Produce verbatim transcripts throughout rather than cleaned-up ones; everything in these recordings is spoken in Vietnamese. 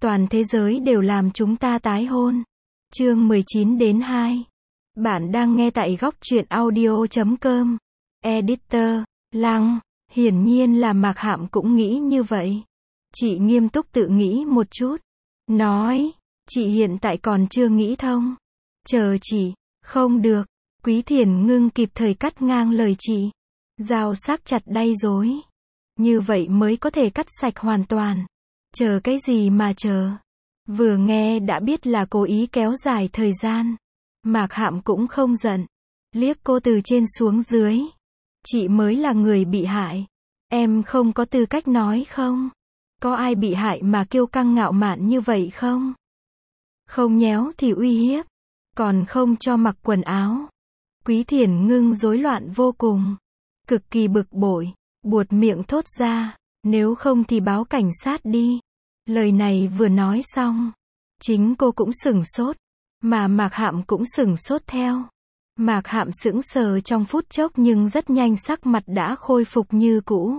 Toàn thế giới đều làm chúng ta tái hôn. Chương mười chín đến hai. Bạn đang nghe tại góc truyện audio chấm com. Editor, Lăng. Hiển nhiên là Mạc Hạm cũng nghĩ như vậy. Chị nghiêm túc tự nghĩ một chút. Nói, chị hiện tại còn chưa nghĩ thông. Chờ chị, không được. Quý Thiền Ngưng kịp thời cắt ngang lời chị. Dao sắc chặt đay dối. Như vậy mới có thể cắt sạch hoàn toàn. Chờ cái gì mà chờ. Vừa nghe đã biết là cố ý kéo dài thời gian. Mạc Hạm cũng không giận. Liếc cô từ trên xuống dưới. Chị mới là người bị hại. Em không có tư cách nói không? Có ai bị hại mà kiêu căng ngạo mạn như vậy không? Không nhéo thì uy hiếp. Còn không cho mặc quần áo. Quý Thiền Ngưng rối loạn vô cùng. Cực kỳ bực bội. Buột miệng thốt ra. Nếu không thì báo cảnh sát đi. Lời này vừa nói xong. Chính cô cũng sửng sốt. Mà Mạc Hạm cũng sửng sốt theo. Mạc Hạm sững sờ trong phút chốc nhưng rất nhanh sắc mặt đã khôi phục như cũ.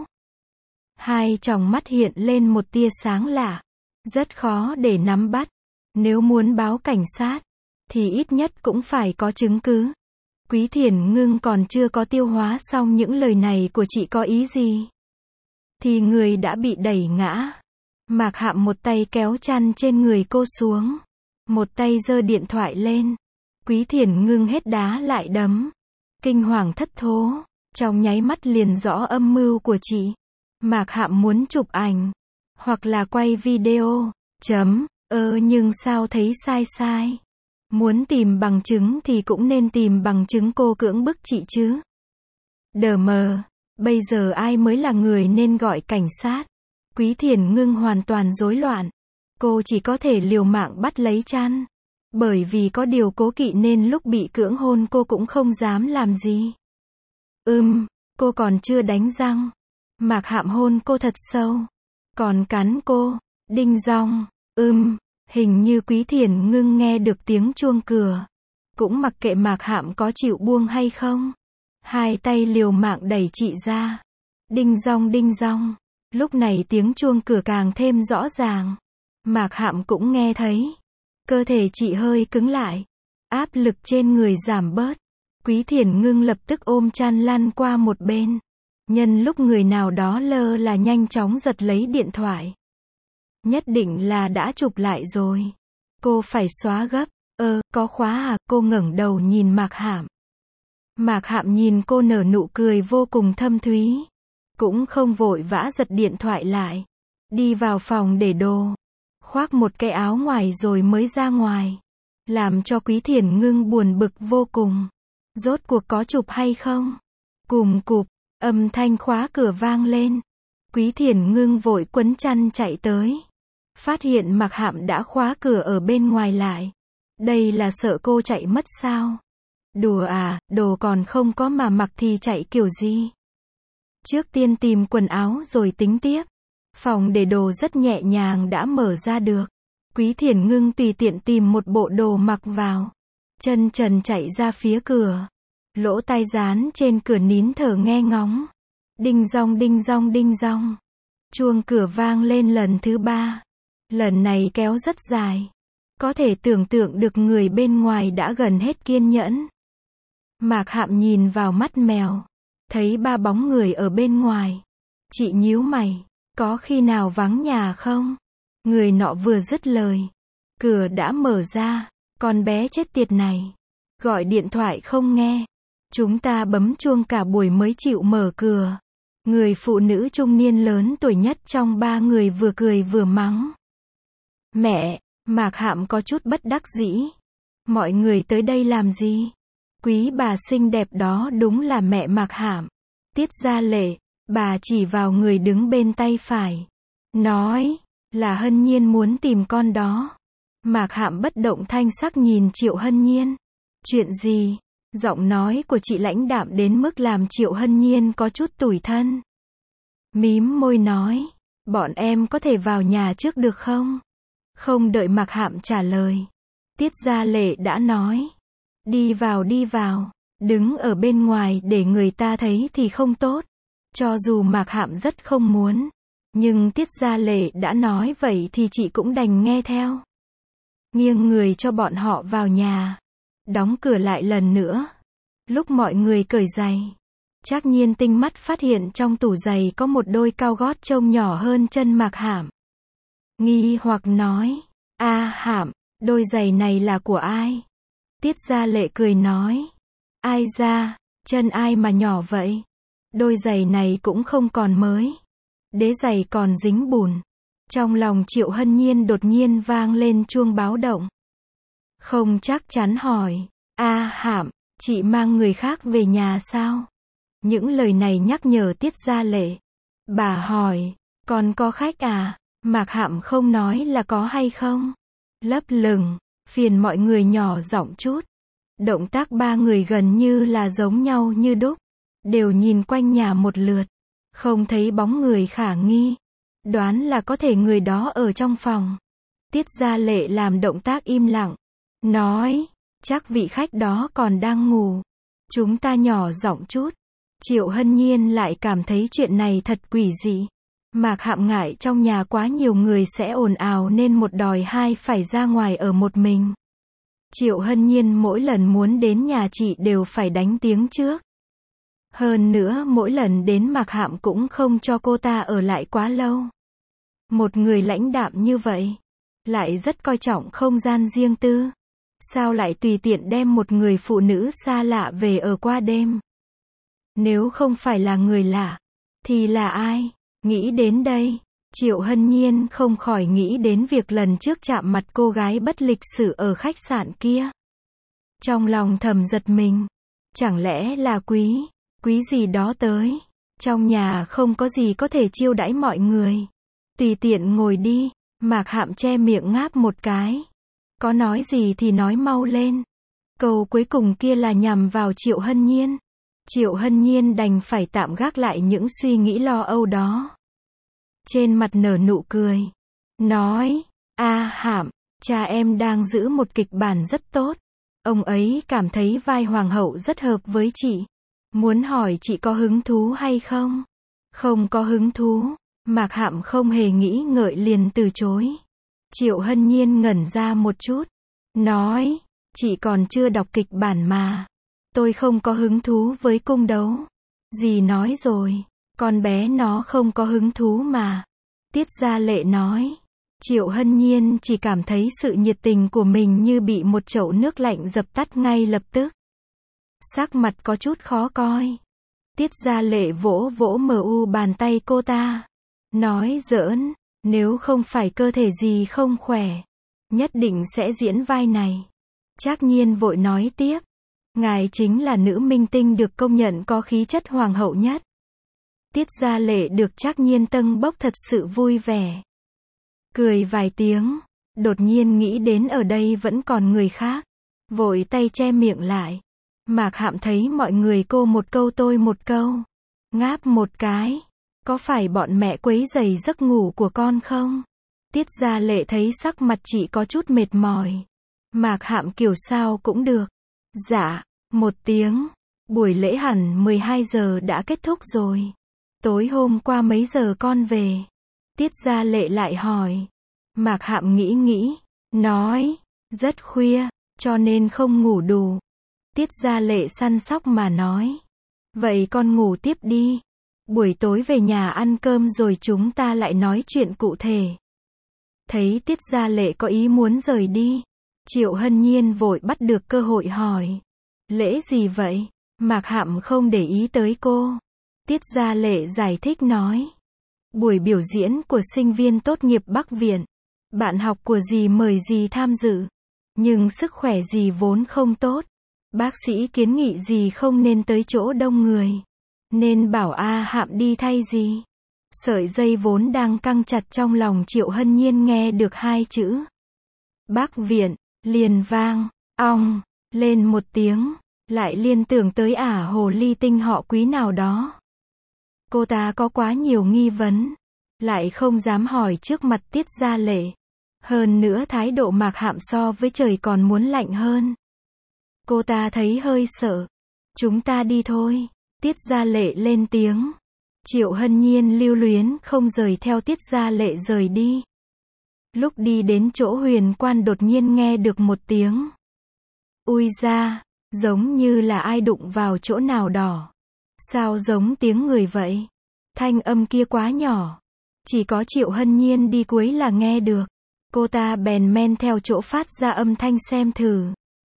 Hai tròng mắt hiện lên một tia sáng lạ. Rất khó để nắm bắt. Nếu muốn báo cảnh sát, thì ít nhất cũng phải có chứng cứ. Quý Thiền Ngưng còn chưa có tiêu hóa xong những lời này của chị có ý gì. Thì người đã bị đẩy ngã. Mạc Hạm một tay kéo chăn trên người cô xuống. Một tay giơ điện thoại lên. Quý Thiền Ngưng hết đá lại đấm. Kinh hoàng thất thố. Trong nháy mắt liền rõ âm mưu của chị. Mạc Hạm muốn chụp ảnh. Hoặc là quay video. Chấm. Ơ nhưng sao thấy sai sai. Muốn tìm bằng chứng thì cũng nên tìm bằng chứng cô cưỡng bức chị chứ. Đờ mờ. Bây giờ ai mới là người nên gọi cảnh sát. Quý Thiền Ngưng hoàn toàn rối loạn. Cô chỉ có thể liều mạng bắt lấy chăn. Bởi vì có điều cố kỵ nên lúc bị cưỡng hôn cô cũng không dám làm gì. Ừm, cô còn chưa đánh răng. Mạc Hạm hôn cô thật sâu. Còn cắn cô. Đinh dong. Ừm, hình như Quý Thiền Ngưng nghe được tiếng chuông cửa. Cũng mặc kệ Mạc Hạm có chịu buông hay không. Hai tay liều mạng đẩy chị ra. Đinh dong đinh dong. Lúc này tiếng chuông cửa càng thêm rõ ràng. Mạc Hạm cũng nghe thấy. Cơ thể chị hơi cứng lại. Áp lực trên người giảm bớt. Quý Thiền Ngưng lập tức ôm chăn lăn qua một bên. Nhân lúc người nào đó lơ là nhanh chóng giật lấy điện thoại. Nhất định là đã chụp lại rồi. Cô phải xóa gấp. Ơ, có khóa à? Cô ngẩng đầu nhìn Mạc Hạm. Mạc Hạm nhìn cô nở nụ cười vô cùng thâm thúy. Cũng không vội vã giật điện thoại lại. Đi vào phòng để đồ. Khoác một cái áo ngoài rồi mới ra ngoài. Làm cho Quý Thiền Ngưng buồn bực vô cùng. Rốt cuộc có chụp hay không? Cùm cụp, âm thanh khóa cửa vang lên. Quý Thiền Ngưng vội quấn chăn chạy tới. Phát hiện Mạc Hạm đã khóa cửa ở bên ngoài lại. Đây là sợ cô chạy mất sao? Đùa à, đồ còn không có mà mặc thì chạy kiểu gì? Trước tiên tìm quần áo rồi tính tiếp. Phòng để đồ rất nhẹ nhàng đã mở ra được. Quý Thiền Ngưng tùy tiện tìm một bộ đồ mặc vào. Chân trần chạy ra phía cửa. Lỗ tai dán trên cửa nín thở nghe ngóng. Đinh dong đinh dong đinh dong. Chuông cửa vang lên lần thứ ba. Lần này kéo rất dài. Có thể tưởng tượng được người bên ngoài đã gần hết kiên nhẫn. Mạc Hạm nhìn vào mắt mèo. Thấy ba bóng người ở bên ngoài. Chị nhíu mày. Có khi nào vắng nhà không? Người nọ vừa dứt lời. Cửa đã mở ra. Con bé chết tiệt này. Gọi điện thoại không nghe. Chúng ta bấm chuông cả buổi mới chịu mở cửa. Người phụ nữ trung niên lớn tuổi nhất trong ba người vừa cười vừa mắng. Mẹ, Mạc Hạm có chút bất đắc dĩ. Mọi người tới đây làm gì? Quý bà xinh đẹp đó đúng là mẹ Mạc Hạm. Tiết Gia Lệ. Bà chỉ vào người đứng bên tay phải. Nói, là Hân Nhiên muốn tìm con đó. Mạc Hạm bất động thanh sắc nhìn Triệu Hân Nhiên. Chuyện gì? Giọng nói của chị lãnh đạm đến mức làm Triệu Hân Nhiên có chút tủi thân. Mím môi nói, bọn em có thể vào nhà trước được không? Không đợi Mạc Hạm trả lời. Tiết Gia Lệ đã nói. Đi vào đi vào. Đứng ở bên ngoài để người ta thấy thì không tốt. Cho dù Mạc Hạm rất không muốn. Nhưng Tiết Gia Lệ đã nói vậy thì chị cũng đành nghe theo. Nghiêng người cho bọn họ vào nhà. Đóng cửa lại lần nữa. Lúc mọi người cởi giày, Trác Nhiên tinh mắt phát hiện trong tủ giày có một đôi cao gót trông nhỏ hơn chân Mạc Hạm. Nghi hoặc nói, a Hạm, đôi giày này là của ai? Tiết Gia Lệ cười nói, ai ra, chân ai mà nhỏ vậy? Đôi giày này cũng không còn mới. Đế giày còn dính bùn. Trong lòng Triệu Hân Nhiên đột nhiên vang lên chuông báo động. Không chắc chắn hỏi, a Hạm, chị mang người khác về nhà sao? Những lời này nhắc nhở Tiết Gia Lệ. Bà hỏi, còn có khách à? Mạc Hạm không nói là có hay không? Lấp lửng, phiền mọi người nhỏ giọng chút. Động tác ba người gần như là giống nhau như đúc. Đều nhìn quanh nhà một lượt. Không thấy bóng người khả nghi. Đoán là có thể người đó ở trong phòng. Tiết Gia Lệ làm động tác im lặng. Nói, chắc vị khách đó còn đang ngủ. Chúng ta nhỏ giọng chút. Triệu Hân Nhiên lại cảm thấy chuyện này thật quỷ dị. Mạc Hạm ngại trong nhà quá nhiều người sẽ ồn ào nên một đòi hai phải ra ngoài ở một mình. Triệu Hân Nhiên mỗi lần muốn đến nhà chị đều phải đánh tiếng trước. Hơn nữa mỗi lần đến Mạc Hạm cũng không cho cô ta ở lại quá lâu. Một người lãnh đạm như vậy, lại rất coi trọng không gian riêng tư. Sao lại tùy tiện đem một người phụ nữ xa lạ về ở qua đêm? Nếu không phải là người lạ, thì là ai? Nghĩ đến đây, Triệu Hân Nhiên không khỏi nghĩ đến việc lần trước chạm mặt cô gái bất lịch sự ở khách sạn kia. Trong lòng thầm giật mình. Chẳng lẽ là quý, quý gì đó tới. Trong nhà không có gì có thể chiêu đãi mọi người. Tùy tiện ngồi đi. Mạc Hạm che miệng ngáp một cái. Có nói gì thì nói mau lên. Câu cuối cùng kia là nhằm vào Triệu Hân Nhiên. Triệu Hân Nhiên đành phải tạm gác lại những suy nghĩ lo âu đó. Trên mặt nở nụ cười. Nói, a Hạm, cha em đang giữ một kịch bản rất tốt. Ông ấy cảm thấy vai hoàng hậu rất hợp với chị. Muốn hỏi chị có hứng thú hay không? Không có hứng thú. Mạc Hạm không hề nghĩ ngợi liền từ chối. Triệu Hân Nhiên ngẩn ra một chút. Nói, chị còn chưa đọc kịch bản mà. Tôi không có hứng thú với cung đấu. Dì nói rồi, con bé nó không có hứng thú mà. Tiết Gia Lệ nói. Triệu Hân Nhiên chỉ cảm thấy sự nhiệt tình của mình như bị một chậu nước lạnh dập tắt ngay lập tức. Sắc mặt có chút khó coi. Tiết Gia Lệ vỗ vỗ mờ u bàn tay cô ta. Nói giỡn, nếu không phải cơ thể gì không khỏe, nhất định sẽ diễn vai này. Trác Nhiên vội nói tiếp. Ngài chính là nữ minh tinh được công nhận có khí chất hoàng hậu nhất. Tiết Gia Lệ được Trác Nhiên tâng bốc thật sự vui vẻ. Cười vài tiếng, đột nhiên nghĩ đến ở đây vẫn còn người khác. Vội tay che miệng lại. Mạc Hạm thấy mọi người cô một câu tôi một câu. Ngáp một cái. Có phải bọn mẹ quấy rầy giấc ngủ của con không? Tiết Gia Lệ thấy sắc mặt chị có chút mệt mỏi. Mạc Hạm kiểu sao cũng được. Dạ, một tiếng. Buổi lễ hẳn mười hai giờ đã kết thúc rồi. Tối hôm qua mấy giờ con về? Tiết Gia Lệ lại hỏi. Mạc Hạm nghĩ nghĩ. Nói, rất khuya, cho nên không ngủ đủ. Tiết Gia Lệ săn sóc mà nói. Vậy con ngủ tiếp đi. Buổi tối về nhà ăn cơm rồi chúng ta lại nói chuyện cụ thể. Thấy Tiết Gia Lệ có ý muốn rời đi. Triệu Hân Nhiên vội bắt được cơ hội hỏi. Lễ gì vậy? Mạc Hạm không để ý tới cô. Tiết Gia Lệ giải thích nói. Buổi biểu diễn của sinh viên tốt nghiệp Bắc Viện. Bạn học của dì mời dì tham dự. Nhưng sức khỏe dì vốn không tốt. Bác sĩ kiến nghị dì không nên tới chỗ đông người. Nên bảo A Hạm đi thay dì. Sợi dây vốn đang căng chặt trong lòng Triệu Hân Nhiên nghe được hai chữ. Bắc Viện, liền vang, ong, lên một tiếng. Lại liên tưởng tới ả hồ ly tinh họ Quý nào đó. Cô ta có quá nhiều nghi vấn. Lại không dám hỏi trước mặt Tiết Gia Lệ. Hơn nữa thái độ Mạc Hạm so với trời còn muốn lạnh hơn. Cô ta thấy hơi sợ. Chúng ta đi thôi. Tiết Gia Lệ lên tiếng. Triệu Hân Nhiên lưu luyến không rời theo Tiết Gia Lệ rời đi. Lúc đi đến chỗ huyền quan đột nhiên nghe được một tiếng. Ui ra, giống như là ai đụng vào chỗ nào đỏ. Sao giống tiếng người vậy? Thanh âm kia quá nhỏ. Chỉ có Triệu Hân Nhiên đi cuối là nghe được. Cô ta bèn men theo chỗ phát ra âm thanh xem thử.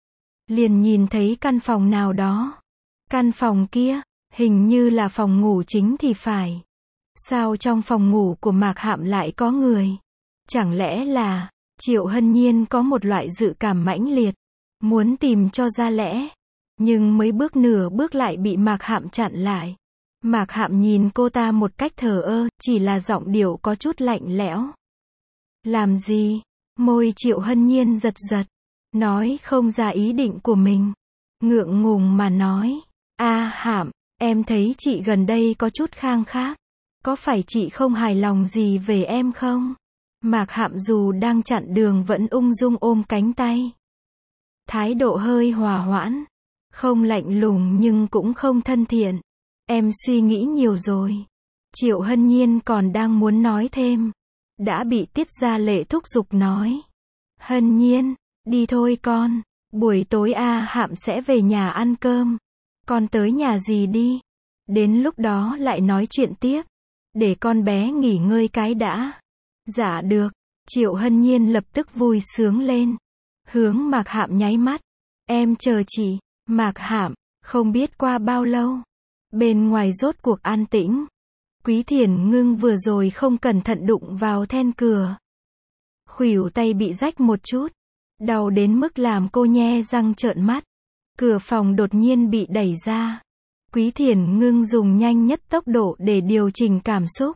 Liền nhìn thấy căn phòng nào đó. Căn phòng kia, hình như là phòng ngủ chính thì phải. Sao trong phòng ngủ của Mạc Hạm lại có người? Chẳng lẽ là, Triệu Hân Nhiên có một loại dự cảm mãnh liệt, muốn tìm cho ra lẽ. Nhưng mấy bước nửa bước lại bị Mạc Hạm chặn lại. Mạc Hạm nhìn cô ta một cách thờ ơ, chỉ là giọng điệu có chút lạnh lẽo. Làm gì? Môi Triệu Hân Nhiên giật giật, nói không ra ý định của mình. Ngượng ngùng mà nói, a Hạm, em thấy chị gần đây có chút khang khác. Có phải chị không hài lòng gì về em không? Mạc Hạm dù đang chặn đường vẫn ung dung ôm cánh tay. Thái độ hơi hòa hoãn, không lạnh lùng nhưng cũng không thân thiện. Em suy nghĩ nhiều rồi. Triệu Hân Nhiên còn đang muốn nói thêm, đã bị Tiết Gia Lệ thúc giục nói. Hân Nhiên, đi thôi con, buổi tối A Hạm sẽ về nhà ăn cơm. Con tới nhà gì đi, đến lúc đó lại nói chuyện tiếp. Để con bé nghỉ ngơi cái đã. Dạ được. Triệu Hân Nhiên lập tức vui sướng lên. Hướng Mạc Hạm nháy mắt. Em chờ chị. Mạc Hạm, không biết qua bao lâu. Bên ngoài rốt cuộc an tĩnh. Quý Thiển Ngưng vừa rồi không cẩn thận đụng vào then cửa. Khuỷu tay bị rách một chút. Đau đến mức làm cô nhe răng trợn mắt. Cửa phòng đột nhiên bị đẩy ra. Quý Thiển Ngưng dùng nhanh nhất tốc độ để điều chỉnh cảm xúc.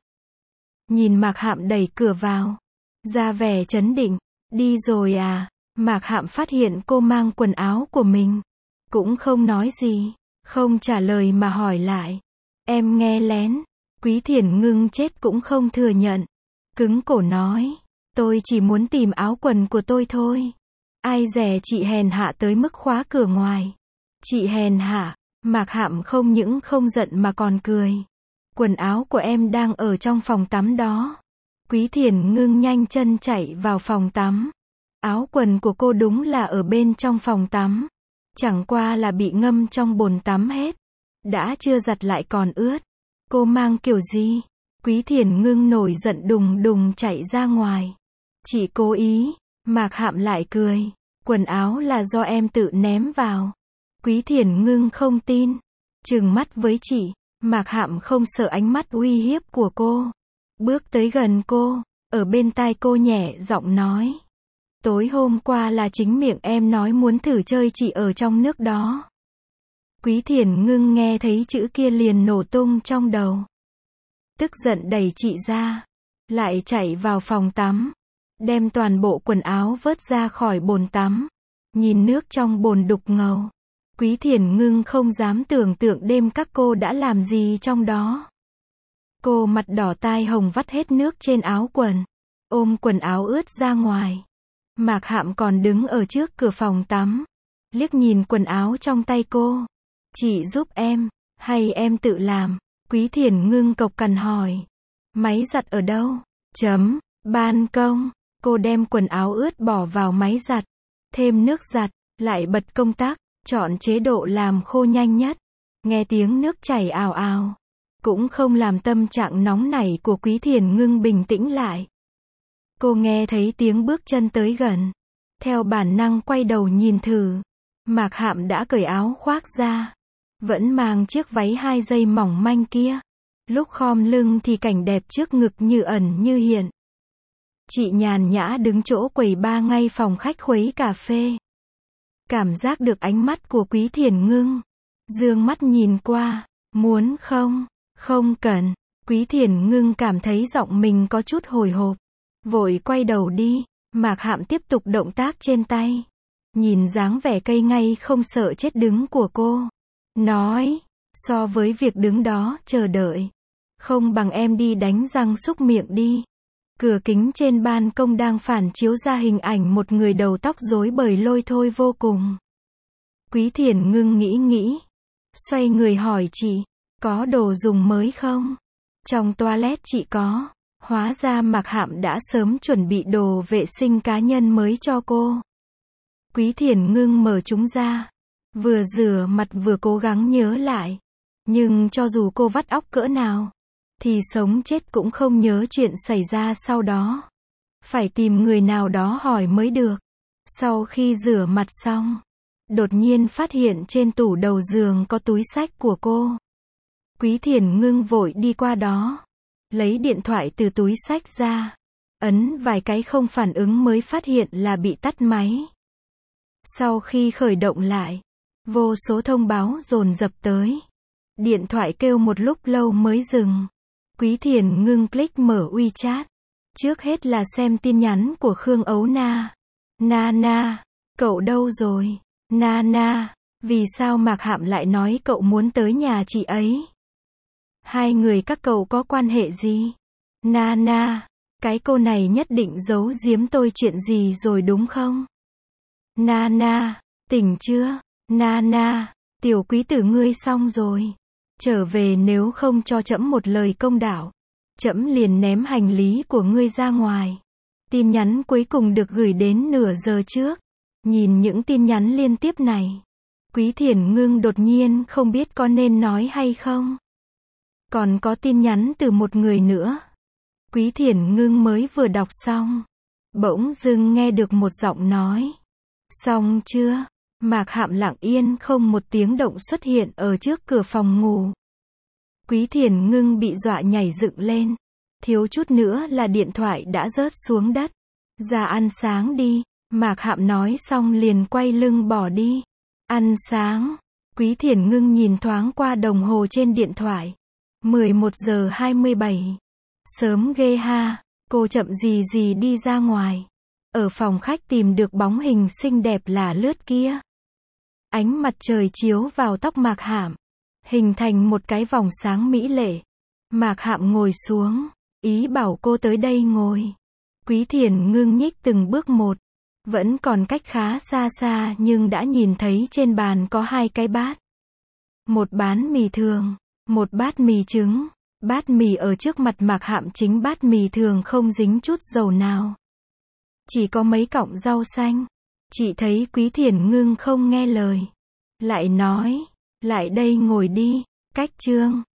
Nhìn Mạc Hạm đẩy cửa vào. Ra vẻ trấn định. Đi rồi à? Mạc Hạm phát hiện cô mang quần áo của mình. Cũng không nói gì. Không trả lời mà hỏi lại. Em nghe lén. Quý Thiển Ngưng chết cũng không thừa nhận. Cứng cổ nói. Tôi chỉ muốn tìm áo quần của tôi thôi. Ai dè chị hèn hạ tới mức khóa cửa ngoài. Chị hèn hạ. Mạc Hạm không những không giận mà còn cười. Quần áo của em đang ở trong phòng tắm đó. Quý Thiển Ngưng nhanh chân chạy vào phòng tắm. Áo quần của cô đúng là ở bên trong phòng tắm. Chẳng qua là bị ngâm trong bồn tắm hết. Đã chưa giặt lại còn ướt. Cô mang kiểu gì? Quý Thiển Ngưng nổi giận đùng đùng chạy ra ngoài. Chị cố ý. Mạc Hạm lại cười. Quần áo là do em tự ném vào. Quý Thiển Ngưng không tin. Trừng mắt với chị. Mạc Hạm không sợ ánh mắt uy hiếp của cô. Bước tới gần cô. Ở bên tai cô nhẹ giọng nói. Tối hôm qua là chính miệng em nói muốn thử chơi chị ở trong nước đó. Quý Thiển Ngưng nghe thấy chữ kia liền nổ tung trong đầu. Tức giận đẩy chị ra. Lại chạy vào phòng tắm. Đem toàn bộ quần áo vớt ra khỏi bồn tắm. Nhìn nước trong bồn đục ngầu. Quý Thiển Ngưng không dám tưởng tượng đêm các cô đã làm gì trong đó. Cô mặt đỏ tai hồng vắt hết nước trên áo quần. Ôm quần áo ướt ra ngoài. Mạc Hạm còn đứng ở trước cửa phòng tắm. Liếc nhìn quần áo trong tay cô. Chị giúp em, hay em tự làm? Quý Thiển Ngưng cộc cằn hỏi. Máy giặt ở đâu? Chấm, ban công. Cô đem quần áo ướt bỏ vào máy giặt. Thêm nước giặt, lại bật công tắc. Chọn chế độ làm khô nhanh nhất. Nghe tiếng nước chảy ào ào. Cũng không làm tâm trạng nóng nảy của Quý Thiển Ngưng bình tĩnh lại. Cô nghe thấy tiếng bước chân tới gần. Theo bản năng quay đầu nhìn thử. Mạc Hạm đã cởi áo khoác ra. Vẫn mang chiếc váy hai dây mỏng manh kia. Lúc khom lưng thì cảnh đẹp trước ngực như ẩn như hiện. Chị nhàn nhã đứng chỗ quầy bar ngay phòng khách khuấy cà phê. Cảm giác được ánh mắt của Quý Thiển Ngưng. Dương mắt nhìn qua. Muốn không? Không cần. Quý Thiển Ngưng cảm thấy giọng mình có chút hồi hộp. Vội quay đầu đi. Mạc Hạm tiếp tục động tác trên tay. Nhìn dáng vẻ cây ngay không sợ chết đứng của cô. Nói. So với việc đứng đó chờ đợi. Không bằng em đi đánh răng súc miệng đi. Cửa kính trên ban công đang phản chiếu ra hình ảnh một người đầu tóc rối bời lôi thôi vô cùng. Quý Thiển Ngưng nghĩ nghĩ. Xoay người hỏi chị. Có đồ dùng mới không? Trong toilet chị có. Hóa ra Mạc Hạm đã sớm chuẩn bị đồ vệ sinh cá nhân mới cho cô. Quý Thiền Ngưng mở chúng ra. Vừa rửa mặt vừa cố gắng nhớ lại. Nhưng cho dù cô vắt óc cỡ nào, thì sống chết cũng không nhớ chuyện xảy ra sau đó. Phải tìm người nào đó hỏi mới được. Sau khi rửa mặt xong, đột nhiên phát hiện trên tủ đầu giường có túi xách của cô. Quý Thiền Ngưng vội đi qua đó, lấy điện thoại từ túi xách ra, ấn vài cái không phản ứng mới phát hiện là bị tắt máy. Sau khi khởi động lại, vô số thông báo dồn dập tới. Điện thoại kêu một lúc lâu mới dừng. Quý Thiền Ngưng click mở WeChat. Trước hết là xem tin nhắn của Khương Ấu Na. Na na, cậu đâu rồi? Na na, vì sao Mạc Hạm lại nói cậu muốn tới nhà chị ấy? Hai người các cậu có quan hệ gì? Na na, cái cô này nhất định giấu giếm tôi chuyện gì rồi đúng không? Na na, tỉnh chưa? Na na, tiểu quý tử ngươi xong rồi. Trở về nếu không cho trẫm một lời công đạo, trẫm liền ném hành lý của ngươi ra ngoài. Tin nhắn cuối cùng được gửi đến nửa giờ trước. Nhìn những tin nhắn liên tiếp này, Quý Thiền Ngưng đột nhiên không biết có nên nói hay không. Còn có tin nhắn từ một người nữa. Quý Thiền Ngưng mới vừa đọc xong, bỗng dưng nghe được một giọng nói. Xong chưa? Mạc Hạm lặng yên không một tiếng động xuất hiện ở trước cửa phòng ngủ. Quý Thiền Ngưng bị dọa nhảy dựng lên. Thiếu chút nữa là điện thoại đã rớt xuống đất. Ra ăn sáng đi. Mạc Hạm nói xong liền quay lưng bỏ đi. Ăn sáng. Quý Thiền Ngưng nhìn thoáng qua đồng hồ trên điện thoại. mười một giờ hai mươi bảy. Sớm ghê ha. Cô chậm gì gì đi ra ngoài. Ở phòng khách tìm được bóng hình xinh đẹp lả lướt kia. Ánh mặt trời chiếu vào tóc Mạc Hạm, hình thành một cái vòng sáng mỹ lệ. Mạc Hạm ngồi xuống, ý bảo cô tới đây ngồi. Quý Thiền Ngưng nhích từng bước một. Vẫn còn cách khá xa xa nhưng đã nhìn thấy trên bàn có hai cái bát. Một bát mì thường, một bát mì trứng. Bát mì ở trước mặt Mạc Hạm chính bát mì thường không dính chút dầu nào. Chỉ có mấy cọng rau xanh. Chị thấy Quý Thiền Ngưng không nghe lời. Lại nói, lại đây ngồi đi, cách Trương.